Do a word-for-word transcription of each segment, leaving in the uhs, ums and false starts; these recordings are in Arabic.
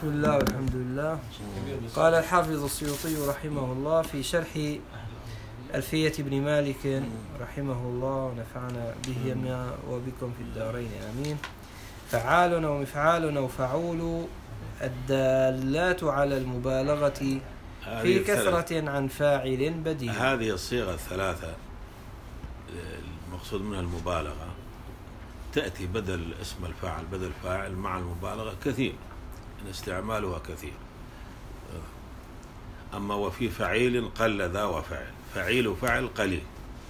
بسم الله والحمد لله. قال الحافظ السيوطي رحمه الله في شرح ألفية ابن مالك رحمه الله ونفعنا به وبكم في الدارين آمين. فعال ومفعال وفعول الدالات على المبالغة في كثرة عن فاعل بديل. هذه الصيغة الثلاثة المقصود منها المبالغة تأتي بدل اسم الفاعل بدل فاعل مع المبالغة كثير، استعمالها كثير. أما وفي فعيل قل ذا وفعل، فعيل وفعل قليل.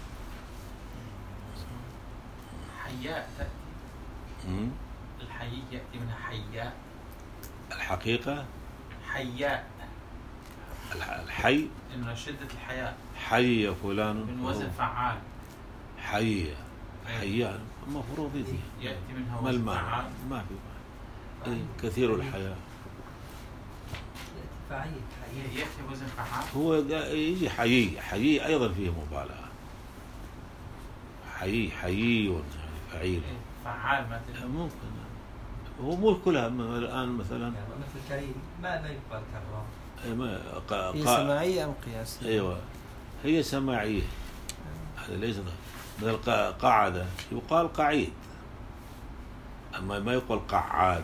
حياء تأتي، الحي يأتي من حياء، الحقيقة حياء، الحي إن شدة الحياء، حي فلان من وزن فعال، حي حيان المفروض يأتي منها ما وزن المعنى؟ فعال، ما في إيه؟ كثير الحياة يأتي وزن فعال، هو يجي حيي حيي أيضا فيه مبالغة، حيي حيي يعني فعيل فعال مثلا ممكن. هو مو كلها الآن مثلا يعني مثل كريم ما ما يقبل كرام. ما قا... هي سماعية أم قياسية؟ أيوة هي سماعية. هذا ليس مثل قاعدة يقال قعيد، أما ما يقال قعاد.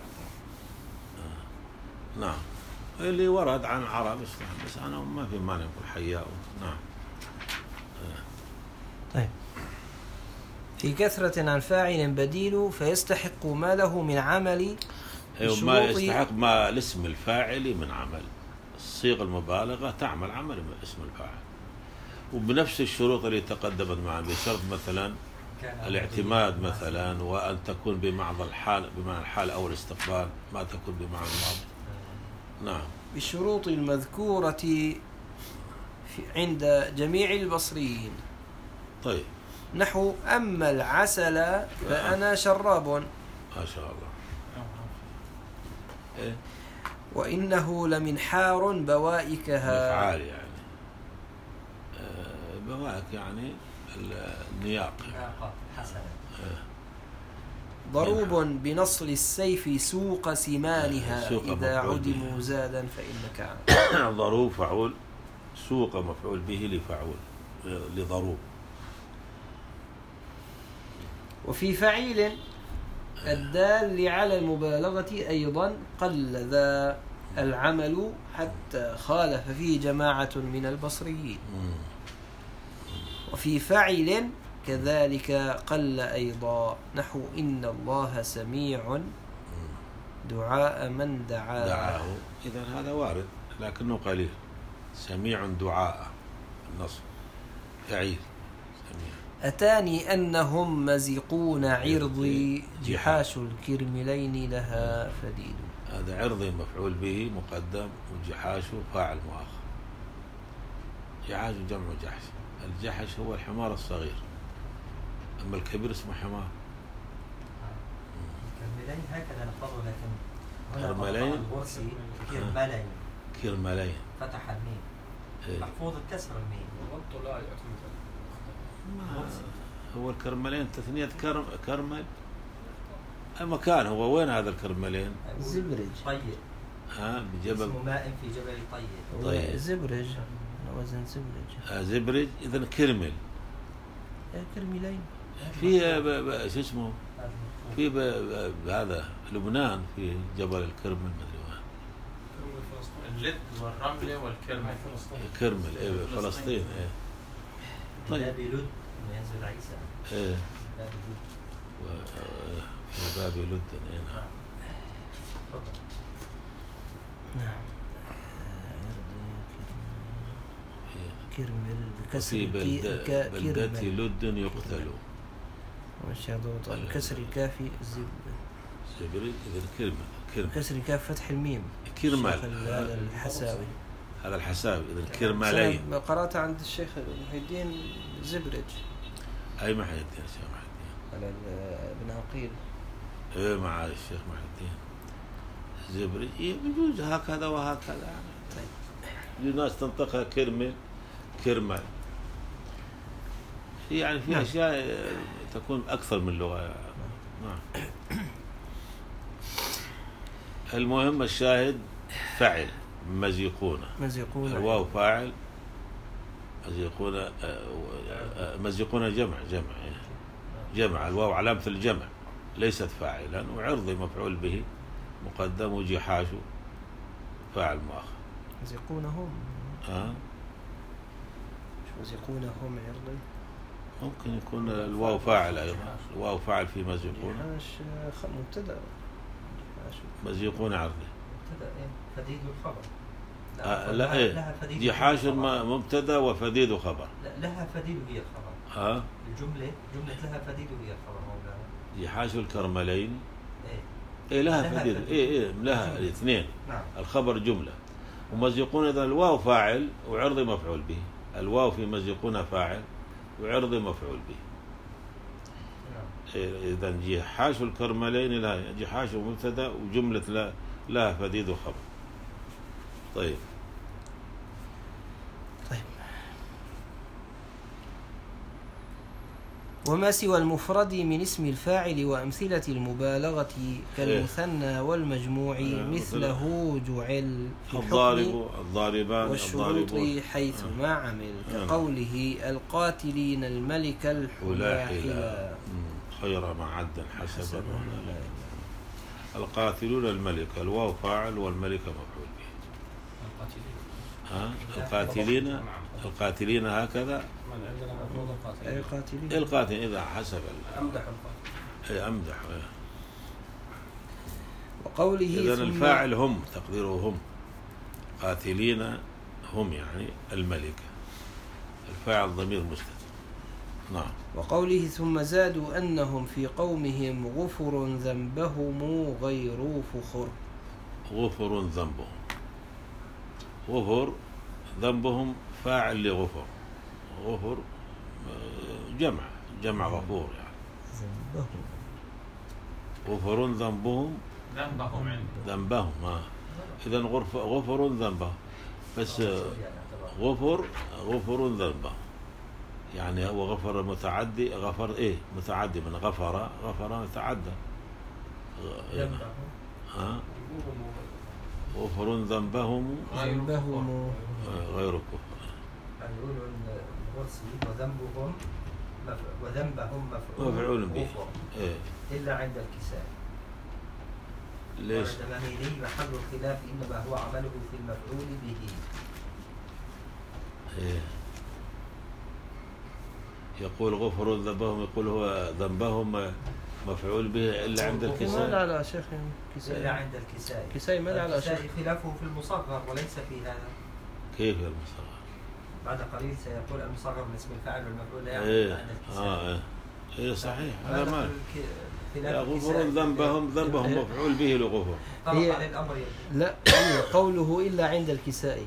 آه. نعم اللي ورد عن العرب بس أنا ما في مانع يقول حياء. نعم آه. طيب. في كثرة عن فاعل بديل فيستحق ما له من عمل. أيوة ما يستحق ما الاسم الفاعل من عمل. الصيغة المبالغة تعمل عمل اسم الفاعل وبنفس الشروط اللي تقدمت معنا، بشرط مثلا الاعتماد مثلا، وأن تكون بمعنى الحال بمعنى الحال أو الاستقبال، ما تكون بمعنى الماضي. نعم بالشروط المذكورة في عند جميع البصريين. طيب نحو أما العسل فأنا شراب ما شاء الله. إيه؟ وإنه لمنحار بوائكها. مفعال يعني آه بوائك يعني النياق حسنا. آه. ضروب بنصل السيف سوق سمانها سوق إذا مفعول عدموا به. زادا فإنك ضروب فعول، سوق مفعول به لفعول لضروب. وفي فعيل الدال على المبالغة أيضا قل ذا العمل حتى خالف فيه جماعة من البصريين. وفي فعل كذلك قل أيضا نحو إن الله سميع دعاء من دعاه, دعاه. إذن هذا وارد لكنه قليل. سميع دعاء النصب فعيل سميع. أتاني أنهم مزقون عرضي جحاش الكرملين لها فديد. هذا عرضي مفعول به مقدم وجحاش فاعل مؤخر. جحاش جمع جحش. الجحش هو الحمار الصغير، أما الكبير اسمه حمار. كرملين هكذا نحفظه، لكن كرملين الغرسي كرملين كرملين فتح الميم إيه؟ محفوظ الكسر الميم. هو الكرملين تثنية كرم كرمل المكان. هو وين هذا الكرملين؟ زبرج. طيب ها بجبل اسمه ماء في جبل طيب. طيب. زبرج وزن زبرج. آه زبرج. إذن كرمل كرملين. في شو اسمه في هذا لبنان في جبل الكرمل مدري وين. اللد والرمل والكرمل. كرمل إيه فلسطين إيه. طيب باب لد ينزل عيسى. إيه باب لد. في باب لد. إيه نعم. نعم. كرمل في بلدة, بلدة لد يقتل. كسر الكاف زبرج. زبرج إذا كرمل. كرمل كسر الكاف فتح الميم. كرمل هذا الحساوي. هذا الحساوي إذا كرملين. قرأت عند الشيخ محي الدين زبرج. أي محي الدين الشيخ محي الدين؟ على ابن عقيل. إيه مع الشيخ محي الدين. زبرج يجوز هكذا وهكذا. طيب الناس تنطقها كرمل كرمل. يعني في أشياء تكون أكثر من لغة. نعم. المهم الشاهد فعل مزيقون، مزيقون الواو فاعل، مزيقون مزيقون جمع جمع جمع، الواو علامة الجمع ليست فاعلا، وعرضي مفعول به مقدم، وجحاش فاعل مؤخر. مزيقونهم ها مزيقونهم عرضي، ممكن يكون الواو فاعل أيضا، الواو فاعل في مزيقون، جحاش مبتدأ، مزيقون عرضي مبتدأ إيه؟ فديد الخبر. آه لا إيه جحاش مبتدأ وفديد خبر. لا لها فديد هي الخبر. ها الجملة جملة لها فديد هي الخبر مولانا. جحاش الكرملين إيه إيه لها, لها فديد فديد. إيه إيه لها الاثنين. نعم. الخبر جملة، ومزيقون إذا الواو فاعل وعرضي مفعول به، الواو في مزيقون فاعل وعرضي مفعول به. إذا جحاش الكرملين لها جحاش مبتدأ وجملة لا لها فديد وخبر. طيب طيب وما سوى المفرد من اسم الفاعل وأمثلة المبالغة كالمثنى والمجموع مثله جعل في الضارب الضاربان والشروط الضاربون حيث ما عمل، كقوله القاتلين الملك الحلاحلا خير معدا حسبا. القاتلون الملك، الواو فاعل والملك مفعول به. ها القاتلين القاتلين هكذا القاتلين القاتل إذا حسب أمدح القاتل أمدح. وقوله إذن ثم الفاعل هم، تقديره هم، قاتلين هم يعني الملكة، الفاعل ضمير مستتر. نعم. وقوله ثم زادوا أنهم في قومهم غفر ذنبهم غير فخر. غفر ذنبهم، غفر ذنبهم فاعل لغفر، غفر جمع جمع غفور يعني ذنبهم غفر ذنبهم ذنبهم عندي ذنبهم ها إذن غفر ذنبهم، بس غفر غفر ذنبهم يعني هو غفر متعدي، غفر إيه متعدي من غفر، غفر متعدى ها غفر ذنبهم ذنبهم غير كفر. يعني يقولوا الغرسي وذنبهم وذنبهم مفعول به إيه؟ إلا عند الكساء. ليش؟ والدماميني محل الخلاف إنما هو عمله في المفعول به. إيه؟ يقول غفر ذنبهم، يقول هو ذنبهم مفعول به إلا عند ما الكساء. لا لا شيخ كسائي إلا عند الكساء. كسائي ما لا لا شيخ. خلافه في المصغر وليس في هذا. كيف المصغر؟ بعد قليل سيقول المصغر من اسم الفاعل والمفعول لا يعني إيه عند الكساء. آه إيه إيه صحيح هذا ما لا غفر ذنبهم ذنبهم مفعول به لغفر. طرق عليه الأمر يبدو. لا قوله إلا عند الكساء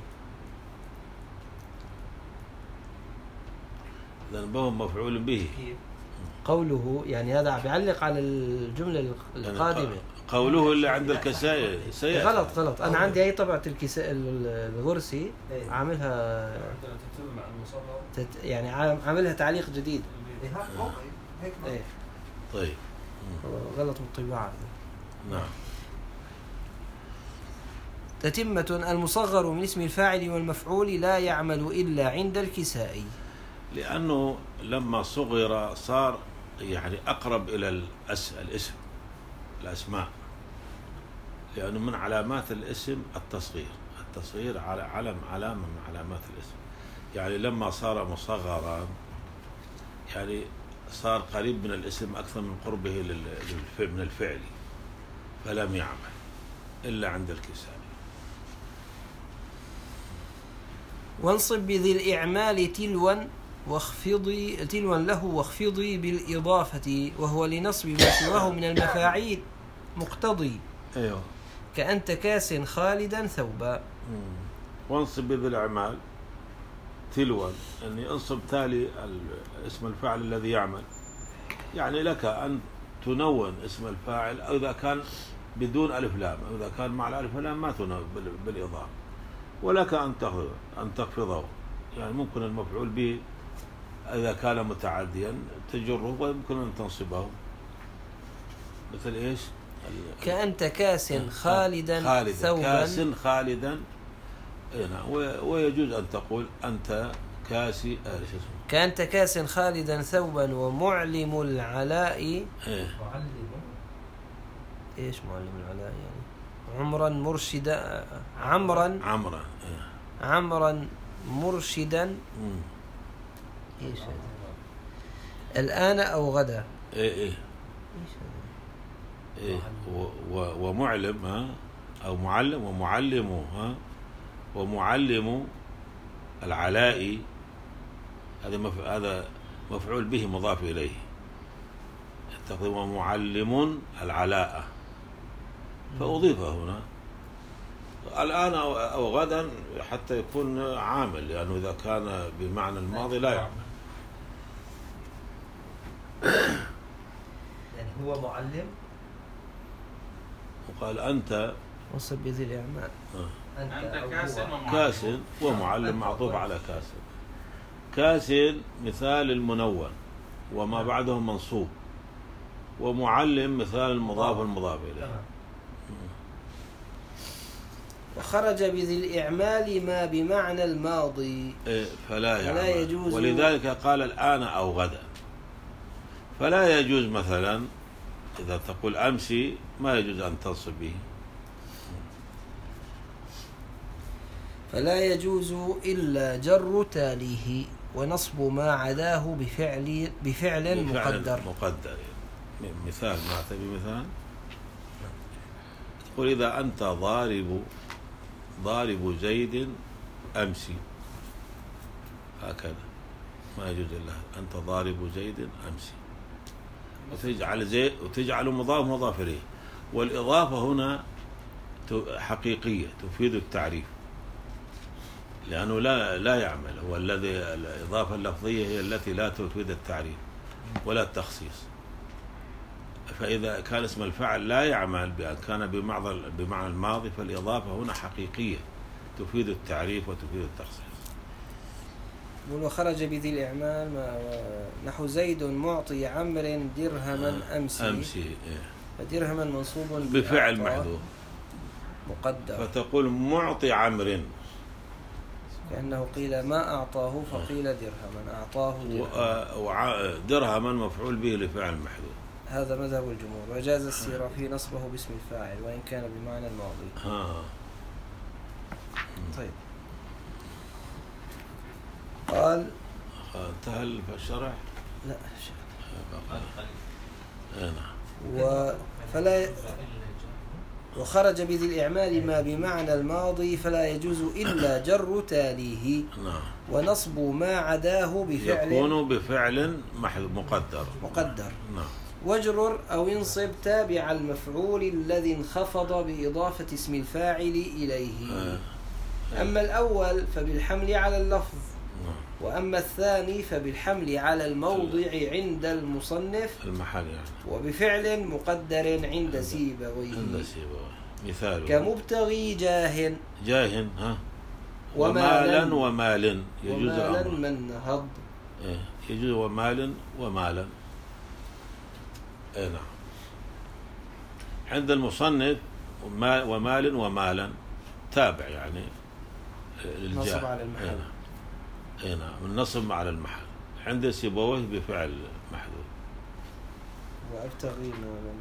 ذنبهم مفعول به. قوله يعني هذا بيعلق على الجملة القادمة. قوله إلا عند الكساء سيئة. غلط غلط أنا عندي أي طبعة الكساء الغرسي عاملها تت يعني عاملها تعليق جديد. إيه طيب غلط بالطباعة. نعم. تتمة المصغر من اسم الفاعل والمفعول لا يعمل إلا عند الكساء، لأنه لما صغر صار يعني أقرب إلى الأس... الاسم الأسماء، لأنه من علامات الاسم التصغير، التصغير على علم علامة من علامات الاسم، يعني لما صار مصغرا يعني صار قريب من الاسم أكثر من قربه لل... من الفعل، فلم يعمل إلا عند الكساء. وانصب بذي الإعمال تلوا واخفضي تلوا له واخفضي بالإضافة، وهو لنصب ما سواه من المفاعيل مقتضي. أيوه. كأنت كاس خالدا ثوبا. وانصب بذي الأعمال تلوا، يعني انصب تالي اسم الفاعل الذي يعمل، يعني لك أن تنون اسم الفاعل، أو إذا كان بدون ألف لام، أو إذا كان مع الألف لام ما تنون بالإضافة، ولك أن تخفضه أن تخفضه، يعني ممكن المفعول به إذا كان متعديا تجره، ويمكن أن تنصبه، مثل إيش كأنت كاس خالدا, خالدا ثوبا كاس خالدا. نعم. ويجوز أن تقول أنت كاسي آه شو اسمه كأنت كاس خالدا ثوبا ومعلم العلاء. إيه. معلم. إيش معلم العلاء يعني؟ عمرا مرشدا عمرا عمرا إيه. عمرا مرشدا. مم. إيش هذا؟ الآن أو غدا. إيه إيه إيش هذا؟ إيه. و- و- ومعلم ها أو معلم ومعلم ها ومعلم العلاء. هذا مف... هذا مفعول به مضاف إليه. تقديم ومعلم العلاء فأضيف هنا الآن أو, أو غدا حتى يكون عامل، لأنه إذا كان بمعنى الماضي لا يعمل. يعني هو معلم. وقال أنت وصل بذي الإعمال. أنت, أنت أو كاس هو. ومعلم. كاس ومعلم معطوف على كاس. كاس مثال المنون وما بعده منصوب، ومعلم مثال المضاف والمضاف إليه. تمام. وخرج بذي الإعمال ما بمعنى الماضي إيه، فلا فلا يعمل. يجوز. ولذلك قال الآن أو غدا. فلا يجوز مثلا إذا تقول أمسي ما يجوز أن تنصب به. فلا يجوز إلا جر تاليه ونصب ما عداه بفعل بفعل مقدر. مقدر. مثال ما أعطي بمثال. تقول إذا أنت ضارب ضارب زيد أمسي، هكذا ما يجوز إلا أنت ضارب زيد أمسي، وتجعل زيد وتجعل مضاف مضاف إليه. والإضافة هنا حقيقية تفيد التعريف، لأنه لا لا يعمل. هو الذي الإضافة اللفظية هي التي لا تفيد التعريف ولا التخصيص. فإذا كان اسم الفاعل لا يعمل بأن كان بمعنى بمعنى الماضي، فالإضافة هنا حقيقية تفيد التعريف وتفيد التخصيص. وخرج بذي الإعمال ما نحو زيد معطي عمرو درهما أمسي. أمسي إيه. فدرهما منصوب بفعل محذوف مقدر. فتقول معطي عمرو، كأنه قيل ما أعطاه فقيل درهما أعطاه درهما. درهما مفعول به لفعل محذوف. هذا مذهب الجمهور. وجاز السيرافي نصبه باسم الفاعل وإن كان بمعنى الماضي. ها. طيب. قال انتهى الشرح؟ لا نعم. و فلا وخرج بذي الإعمال ما بمعنى الماضي فلا يجوز إلا جر تاليه. نعم. ونصب ما عداه بفعل يكون بفعل مقدر مقدر. نعم. واجرر أو انصب تابع المفعول الذي انخفض بإضافة اسم الفاعل إليه. آه. أما الأول فبالحمل على اللفظ، نعم. وأما الثاني فبالحمل على الموضع عند المصنف المحل يعني. وبفعل مقدر عند سيبويه. عند سيبويه. مثال كمبتغي جاه جاه ها ومالا ومالا ومال يجوز ومالا أمر. من نهض. إيه. يجوز ومال ومالا. إيه نعم. عند المصنف ومال ومالا تابع يعني للجاه. نصب على المحل. إيه نعم. اي نعم. النصب على المحل. عند سيبويه بفعل محذوف. وابتغي مالا.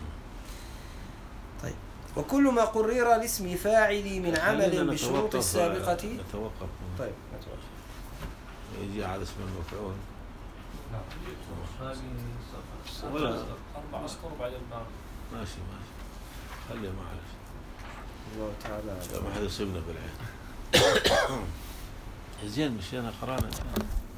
طيب. وكل ما قرر لاسم فاعل من عمل بالشروط السابقة. نتوقف. طيب نتوقف. يجي على اسم المفعول. هذه ولا أربع أسطر بعد الباب. ماشي ماشي. خليه معلش. الله تعالى. ما حد يصيبنا بالعين. زين مشينا قرانا.